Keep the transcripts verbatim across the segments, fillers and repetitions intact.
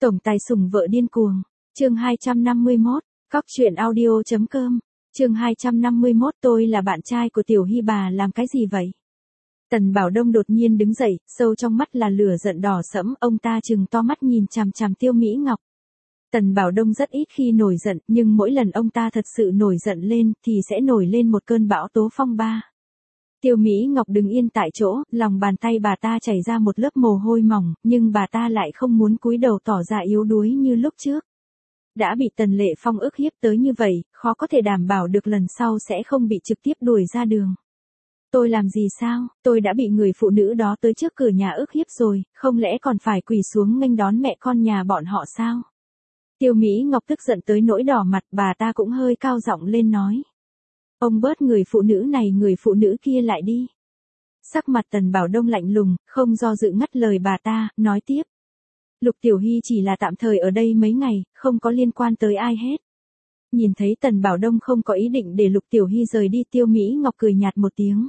Tổng tài sủng vợ điên cuồng. Chương hai trăm năm mươi mốt, cóc truyện audio chấm com. Chương hai trăm năm mươi mốt tôi là bạn trai của Tiểu Hy bà làm cái gì vậy? Tần Bảo Đông đột nhiên đứng dậy, sâu trong mắt là lửa giận đỏ sẫm, ông ta trừng to mắt nhìn chằm chằm Tiêu Mỹ Ngọc. Tần Bảo Đông rất ít khi nổi giận, nhưng mỗi lần ông ta thật sự nổi giận lên thì sẽ nổi lên một cơn bão tố phong ba. Tiêu Mỹ Ngọc đứng yên tại chỗ, lòng bàn tay bà ta chảy ra một lớp mồ hôi mỏng, nhưng bà ta lại không muốn cúi đầu tỏ ra yếu đuối như lúc trước. Đã bị Tần Lệ Phong ức hiếp tới như vậy, khó có thể đảm bảo được lần sau sẽ không bị trực tiếp đuổi ra đường. Tôi làm gì sao, tôi đã bị người phụ nữ đó tới trước cửa nhà ức hiếp rồi, không lẽ còn phải quỳ xuống nghênh đón mẹ con nhà bọn họ sao? Tiêu Mỹ Ngọc tức giận tới nỗi đỏ mặt, bà ta cũng hơi cao giọng lên nói. Ông bớt người phụ nữ này người phụ nữ kia lại đi. Sắc mặt Tần Bảo Đông lạnh lùng, không do dự ngắt lời bà ta, nói tiếp. Lục Tiểu Hy chỉ là tạm thời ở đây mấy ngày, không có liên quan tới ai hết. Nhìn thấy Tần Bảo Đông không có ý định để Lục Tiểu Hy rời đi, Tiêu Mỹ Ngọc cười nhạt một tiếng.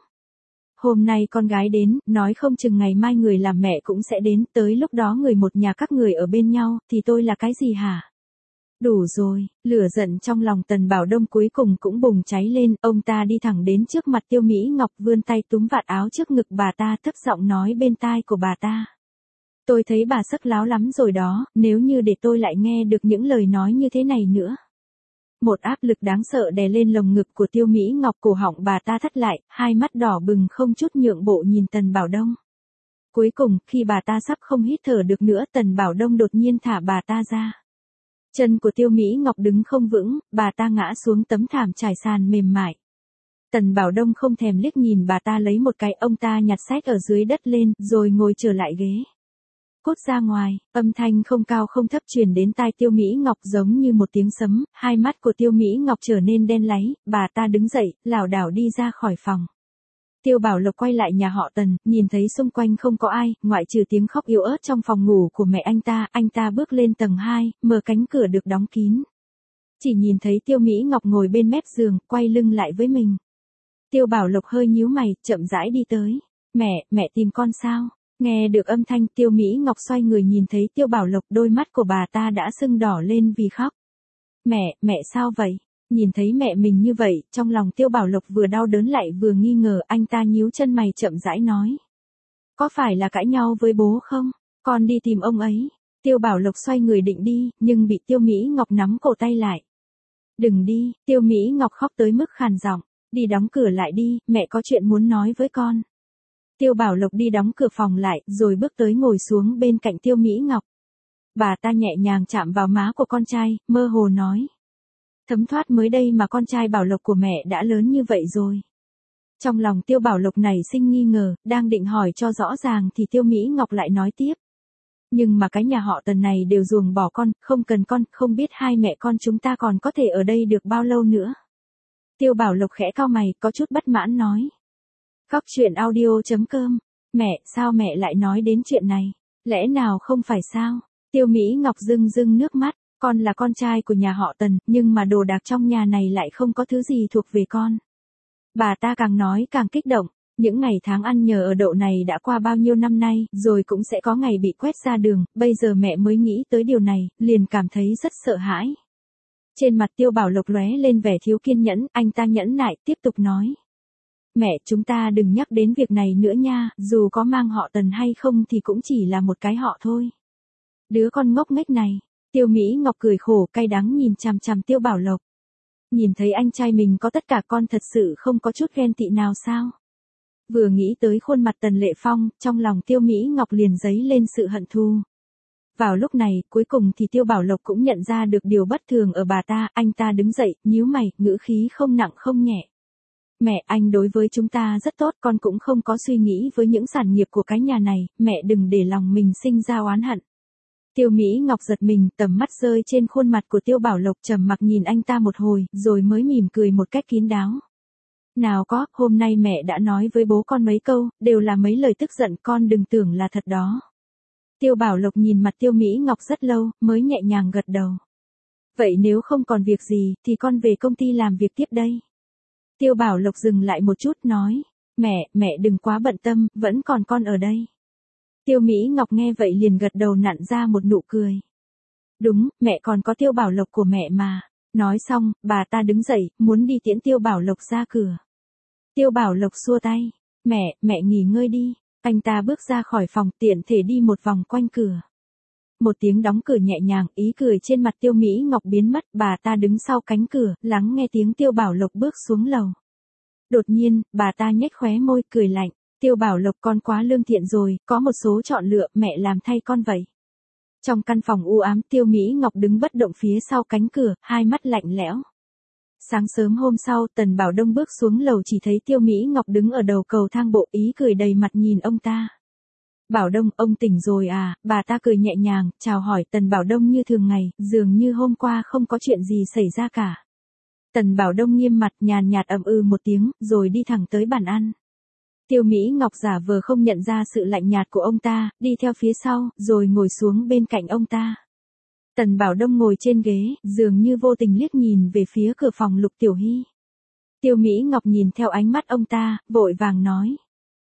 Hôm nay con gái đến, nói không chừng ngày mai người làm mẹ cũng sẽ đến, tới lúc đó người một nhà các người ở bên nhau, thì tôi là cái gì hả? Đủ rồi, lửa giận trong lòng Tần Bảo Đông cuối cùng cũng bùng cháy lên, ông ta đi thẳng đến trước mặt Tiêu Mỹ Ngọc, vươn tay túm vạt áo trước ngực bà ta, thấp giọng nói bên tai của bà ta. Tôi thấy bà sắc láo lắm rồi đó, nếu như để tôi lại nghe được những lời nói như thế này nữa. Một áp lực đáng sợ đè lên lồng ngực của Tiêu Mỹ Ngọc, cổ họng bà ta thắt lại, hai mắt đỏ bừng không chút nhượng bộ nhìn Tần Bảo Đông. Cuối cùng, khi bà ta sắp không hít thở được nữa, Tần Bảo Đông đột nhiên thả bà ta ra. Chân của Tiêu Mỹ Ngọc đứng không vững, bà ta ngã xuống tấm thảm trải sàn mềm mại. Tần Bảo Đông không thèm liếc nhìn bà ta lấy một cái, ông ta nhặt sách ở dưới đất lên, rồi ngồi trở lại ghế. Cút ra ngoài, âm thanh không cao không thấp truyền đến tai Tiêu Mỹ Ngọc giống như một tiếng sấm, hai mắt của Tiêu Mỹ Ngọc trở nên đen láy, bà ta đứng dậy, lảo đảo đi ra khỏi phòng. Tiêu Bảo Lộc quay lại nhà họ Tần, nhìn thấy xung quanh không có ai, ngoại trừ tiếng khóc yếu ớt trong phòng ngủ của mẹ anh ta, anh ta bước lên tầng hai, mở cánh cửa được đóng kín. Chỉ nhìn thấy Tiêu Mỹ Ngọc ngồi bên mép giường, quay lưng lại với mình. Tiêu Bảo Lộc hơi nhíu mày, chậm rãi đi tới. Mẹ, mẹ tìm con sao? Nghe được âm thanh, Tiêu Mỹ Ngọc xoay người nhìn thấy Tiêu Bảo Lộc, đôi mắt của bà ta đã sưng đỏ lên vì khóc. Mẹ, mẹ sao vậy? Nhìn thấy mẹ mình như vậy, trong lòng Tiêu Bảo Lộc vừa đau đớn lại vừa nghi ngờ, anh ta nhíu chân mày chậm rãi nói. Có phải là cãi nhau với bố không? Con đi tìm ông ấy. Tiêu Bảo Lộc xoay người định đi, nhưng bị Tiêu Mỹ Ngọc nắm cổ tay lại. Đừng đi, Tiêu Mỹ Ngọc khóc tới mức khàn giọng. Đi đóng cửa lại đi, mẹ có chuyện muốn nói với con. Tiêu Bảo Lộc đi đóng cửa phòng lại, rồi bước tới ngồi xuống bên cạnh Tiêu Mỹ Ngọc. Bà ta nhẹ nhàng chạm vào má của con trai, mơ hồ nói. Thấm thoát mới đây mà con trai Bảo Lộc của mẹ đã lớn như vậy rồi. Trong lòng Tiêu Bảo Lộc nảy sinh nghi ngờ, đang định hỏi cho rõ ràng thì Tiêu Mỹ Ngọc lại nói tiếp. Nhưng mà cái nhà họ Tần này đều ruồng bỏ con, không cần con, không biết hai mẹ con chúng ta còn có thể ở đây được bao lâu nữa. Tiêu Bảo Lộc khẽ cau mày, có chút bất mãn nói. Cóc truyện audio chấm com. Mẹ, sao mẹ lại nói đến chuyện này? Lẽ nào không phải sao? Tiêu Mỹ Ngọc rưng rưng nước mắt. Con là con trai của nhà họ Tần, nhưng mà đồ đạc trong nhà này lại không có thứ gì thuộc về con. Bà ta càng nói càng kích động. Những ngày tháng ăn nhờ ở đậu này đã qua bao nhiêu năm nay, rồi cũng sẽ có ngày bị quét ra đường, bây giờ mẹ mới nghĩ tới điều này, liền cảm thấy rất sợ hãi. Trên mặt Tiêu Bảo Lộc lóe lên vẻ thiếu kiên nhẫn, anh ta nhẫn nại, tiếp tục nói. Mẹ, chúng ta đừng nhắc đến việc này nữa nha, dù có mang họ Tần hay không thì cũng chỉ là một cái họ thôi. Đứa con ngốc nghếch này. Tiêu Mỹ Ngọc cười khổ cay đắng nhìn chằm chằm Tiêu Bảo Lộc. Nhìn thấy anh trai mình có tất cả, con thật sự không có chút ghen tị nào sao? Vừa nghĩ tới khuôn mặt Tần Lệ Phong, trong lòng Tiêu Mỹ Ngọc liền dấy lên sự hận thù. Vào lúc này, cuối cùng thì Tiêu Bảo Lộc cũng nhận ra được điều bất thường ở bà ta, anh ta đứng dậy, nhíu mày, ngữ khí không nặng không nhẹ. Mẹ, anh đối với chúng ta rất tốt, con cũng không có suy nghĩ với những sản nghiệp của cái nhà này, mẹ đừng để lòng mình sinh ra oán hận. Tiêu Mỹ Ngọc giật mình, tầm mắt rơi trên khuôn mặt của Tiêu Bảo Lộc, trầm mặc nhìn anh ta một hồi, rồi mới mỉm cười một cách kín đáo. Nào có, hôm nay mẹ đã nói với bố con mấy câu, đều là mấy lời tức giận, con đừng tưởng là thật đó. Tiêu Bảo Lộc nhìn mặt Tiêu Mỹ Ngọc rất lâu, mới nhẹ nhàng gật đầu. Vậy nếu không còn việc gì, thì con về công ty làm việc tiếp đây. Tiêu Bảo Lộc dừng lại một chút nói, mẹ, mẹ đừng quá bận tâm, vẫn còn con ở đây. Tiêu Mỹ Ngọc nghe vậy liền gật đầu nặn ra một nụ cười. Đúng, mẹ còn có Tiêu Bảo Lộc của mẹ mà. Nói xong, bà ta đứng dậy, muốn đi tiễn Tiêu Bảo Lộc ra cửa. Tiêu Bảo Lộc xua tay. Mẹ, mẹ nghỉ ngơi đi. Anh ta bước ra khỏi phòng tiện thể đi một vòng quanh cửa. Một tiếng đóng cửa nhẹ nhàng, ý cười trên mặt Tiêu Mỹ Ngọc biến mất, bà ta đứng sau cánh cửa, lắng nghe tiếng Tiêu Bảo Lộc bước xuống lầu. Đột nhiên, bà ta nhếch khóe môi, cười lạnh. Tiêu Bảo Lộc con quá lương thiện rồi, có một số chọn lựa, mẹ làm thay con vậy. Trong căn phòng u ám, Tiêu Mỹ Ngọc đứng bất động phía sau cánh cửa, hai mắt lạnh lẽo. Sáng sớm hôm sau, Tần Bảo Đông bước xuống lầu chỉ thấy Tiêu Mỹ Ngọc đứng ở đầu cầu thang bộ, ý cười đầy mặt nhìn ông ta. Bảo Đông, ông tỉnh rồi à? Bà ta cười nhẹ nhàng, chào hỏi Tần Bảo Đông như thường ngày, dường như hôm qua không có chuyện gì xảy ra cả. Tần Bảo Đông nghiêm mặt nhàn nhạt ậm ừ một tiếng, rồi đi thẳng tới bàn ăn. Tiêu Mỹ Ngọc giả vờ không nhận ra sự lạnh nhạt của ông ta, đi theo phía sau, rồi ngồi xuống bên cạnh ông ta. Tần Bảo Đông ngồi trên ghế, dường như vô tình liếc nhìn về phía cửa phòng Lục Tiểu Hy. Tiêu Mỹ Ngọc nhìn theo ánh mắt ông ta, vội vàng nói.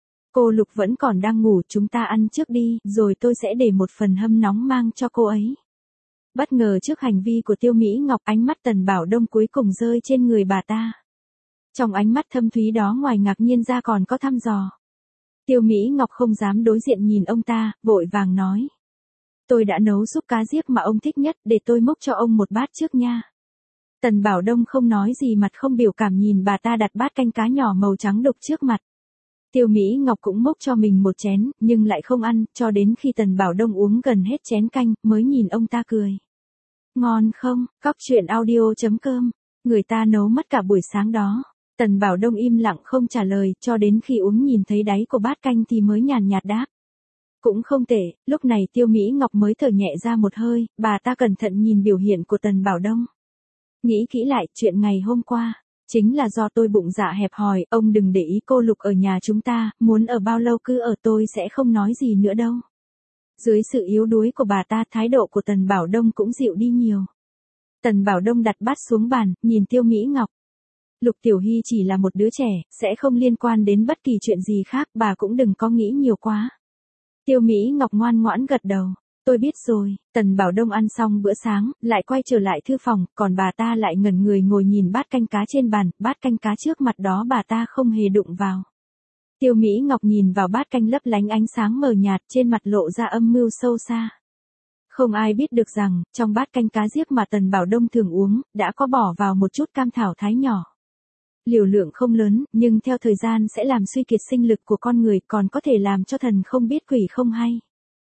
Cô Lục vẫn còn đang ngủ, chúng ta ăn trước đi, rồi tôi sẽ để một phần hâm nóng mang cho cô ấy. Bất ngờ trước hành vi của Tiêu Mỹ Ngọc, ánh mắt Tần Bảo Đông cuối cùng rơi trên người bà ta. Trong ánh mắt thâm thúy đó ngoài ngạc nhiên ra còn có thăm dò. Tiêu Mỹ Ngọc không dám đối diện nhìn ông ta, vội vàng nói. Tôi đã nấu súp cá giếc mà ông thích nhất, để tôi múc cho ông một bát trước nha. Tần Bảo Đông không nói gì, mặt không biểu cảm nhìn bà ta đặt bát canh cá nhỏ màu trắng đục trước mặt. Tiêu Mỹ Ngọc cũng múc cho mình một chén, nhưng lại không ăn, cho đến khi Tần Bảo Đông uống gần hết chén canh, mới nhìn ông ta cười. Ngon không? Cóc truyện audio chấm com. Người ta nấu mất cả buổi sáng đó. Tần Bảo Đông im lặng không trả lời, cho đến khi uống nhìn thấy đáy của bát canh thì mới nhàn nhạt đáp. Cũng không tệ. Lúc này Tiêu Mỹ Ngọc mới thở nhẹ ra một hơi, bà ta cẩn thận nhìn biểu hiện của Tần Bảo Đông. Nghĩ kỹ lại, chuyện ngày hôm qua, chính là do tôi bụng dạ hẹp hòi, ông đừng để ý cô Lục ở nhà chúng ta, muốn ở bao lâu cứ ở, tôi sẽ không nói gì nữa đâu. Dưới sự yếu đuối của bà ta, thái độ của Tần Bảo Đông cũng dịu đi nhiều. Tần Bảo Đông đặt bát xuống bàn, nhìn Tiêu Mỹ Ngọc. Lục Tiểu Hy chỉ là một đứa trẻ, sẽ không liên quan đến bất kỳ chuyện gì khác, bà cũng đừng có nghĩ nhiều quá. Tiêu Mỹ Ngọc ngoan ngoãn gật đầu. Tôi biết rồi. Tần Bảo Đông ăn xong bữa sáng, lại quay trở lại thư phòng, còn bà ta lại ngẩn người ngồi nhìn bát canh cá trên bàn, bát canh cá trước mặt đó bà ta không hề đụng vào. Tiêu Mỹ Ngọc nhìn vào bát canh lấp lánh ánh sáng mờ nhạt, trên mặt lộ ra âm mưu sâu xa. Không ai biết được rằng, trong bát canh cá giếc mà Tần Bảo Đông thường uống, đã có bỏ vào một chút cam thảo thái nhỏ. Liều lượng không lớn, nhưng theo thời gian sẽ làm suy kiệt sinh lực của con người, còn có thể làm cho thần không biết quỷ không hay.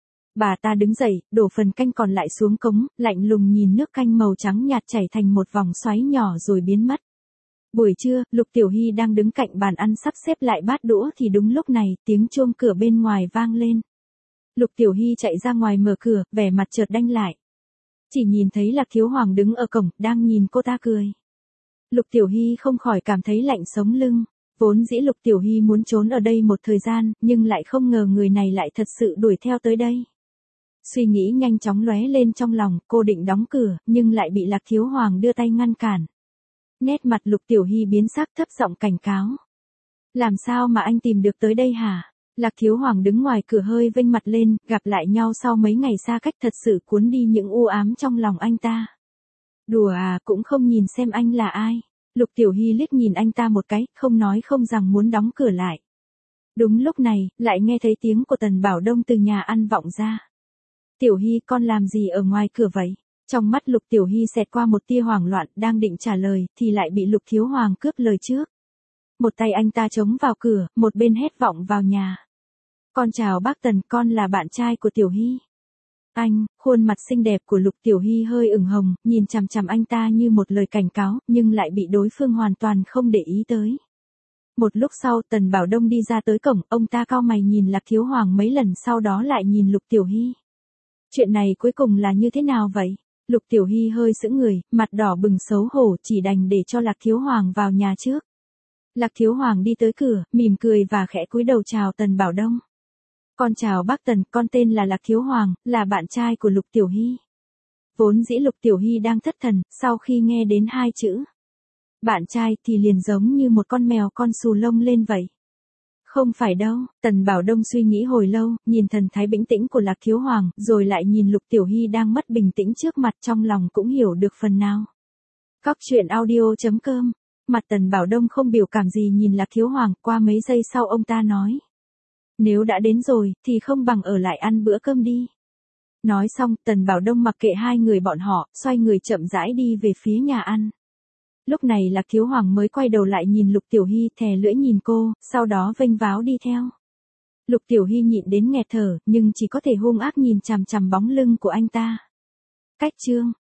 Bà ta đứng dậy, đổ phần canh còn lại xuống cống, lạnh lùng nhìn nước canh màu trắng nhạt chảy thành một vòng xoáy nhỏ rồi biến mất. Buổi trưa, Lục Tiểu Hy đang đứng cạnh bàn ăn sắp xếp lại bát đũa thì đúng lúc này, tiếng chuông cửa bên ngoài vang lên. Lục Tiểu Hy chạy ra ngoài mở cửa, vẻ mặt chợt đanh lại. Chỉ nhìn thấy Lạc Thiếu Hoàng đứng ở cổng, đang nhìn cô ta cười. Lục Tiểu Hy không khỏi cảm thấy lạnh sống lưng. Vốn dĩ Lục Tiểu Hy muốn trốn ở đây một thời gian, nhưng lại không ngờ người này lại thật sự đuổi theo tới đây. Suy nghĩ nhanh chóng lóe lên trong lòng, cô định đóng cửa, nhưng lại bị Lạc Thiếu Hoàng đưa tay ngăn cản. Nét mặt Lục Tiểu Hy biến sắc, thấp giọng cảnh cáo. Làm sao mà anh tìm được tới đây hả? Lạc Thiếu Hoàng đứng ngoài cửa hơi vênh mặt lên, gặp lại nhau sau mấy ngày xa cách thật sự cuốn đi những u ám trong lòng anh ta. Đùa à, cũng không nhìn xem anh là ai. Lục Tiểu Hy liếc nhìn anh ta một cái, không nói không rằng muốn đóng cửa lại. Đúng lúc này, lại nghe thấy tiếng của Tần Bảo Đông từ nhà ăn vọng ra. Tiểu Hy, con làm gì ở ngoài cửa vậy? Trong mắt Lục Tiểu Hy xẹt qua một tia hoảng loạn, đang định trả lời, thì lại bị Lục Thiếu Hoàng cướp lời trước. Một tay anh ta chống vào cửa, một bên hét vọng vào nhà. Con chào bác Tần, con là bạn trai của Tiểu Hy. Anh, khuôn mặt xinh đẹp của Lục Tiểu Hy hơi ửng hồng, nhìn chằm chằm anh ta như một lời cảnh cáo, nhưng lại bị đối phương hoàn toàn không để ý tới. Một lúc sau, Tần Bảo Đông đi ra tới cổng, ông ta cau mày nhìn Lạc Thiếu Hoàng mấy lần, sau đó lại nhìn Lục Tiểu Hy. Chuyện này cuối cùng là như thế nào vậy? Lục Tiểu Hy hơi sững người, mặt đỏ bừng xấu hổ, chỉ đành để cho Lạc Thiếu Hoàng vào nhà trước. Lạc Thiếu Hoàng đi tới cửa, mỉm cười và khẽ cúi đầu chào Tần Bảo Đông. Con chào bác Tần, con tên là Lạc Thiếu Hoàng, là bạn trai của Lục Tiểu Hy. Vốn dĩ Lục Tiểu Hy đang thất thần, sau khi nghe đến hai chữ bạn trai thì liền giống như một con mèo con xù lông lên vậy. Không phải đâu, Tần Bảo Đông suy nghĩ hồi lâu, nhìn thần thái bình tĩnh của Lạc Thiếu Hoàng, rồi lại nhìn Lục Tiểu Hy đang mất bình tĩnh trước mặt, trong lòng cũng hiểu được phần nào. Cóc truyện audio.com. Mặt Tần Bảo Đông không biểu cảm gì nhìn Lạc Thiếu Hoàng, qua mấy giây sau ông ta nói. Nếu đã đến rồi, thì không bằng ở lại ăn bữa cơm đi. Nói xong, Tần Bảo Đông mặc kệ hai người bọn họ, xoay người chậm rãi đi về phía nhà ăn. Lúc này Lạc Thiếu Hoàng mới quay đầu lại nhìn Lục Tiểu Hy, thè lưỡi nhìn cô, sau đó vênh váo đi theo. Lục Tiểu Hy nhịn đến nghẹt thở, nhưng chỉ có thể hung ác nhìn chằm chằm bóng lưng của anh ta. Cách chương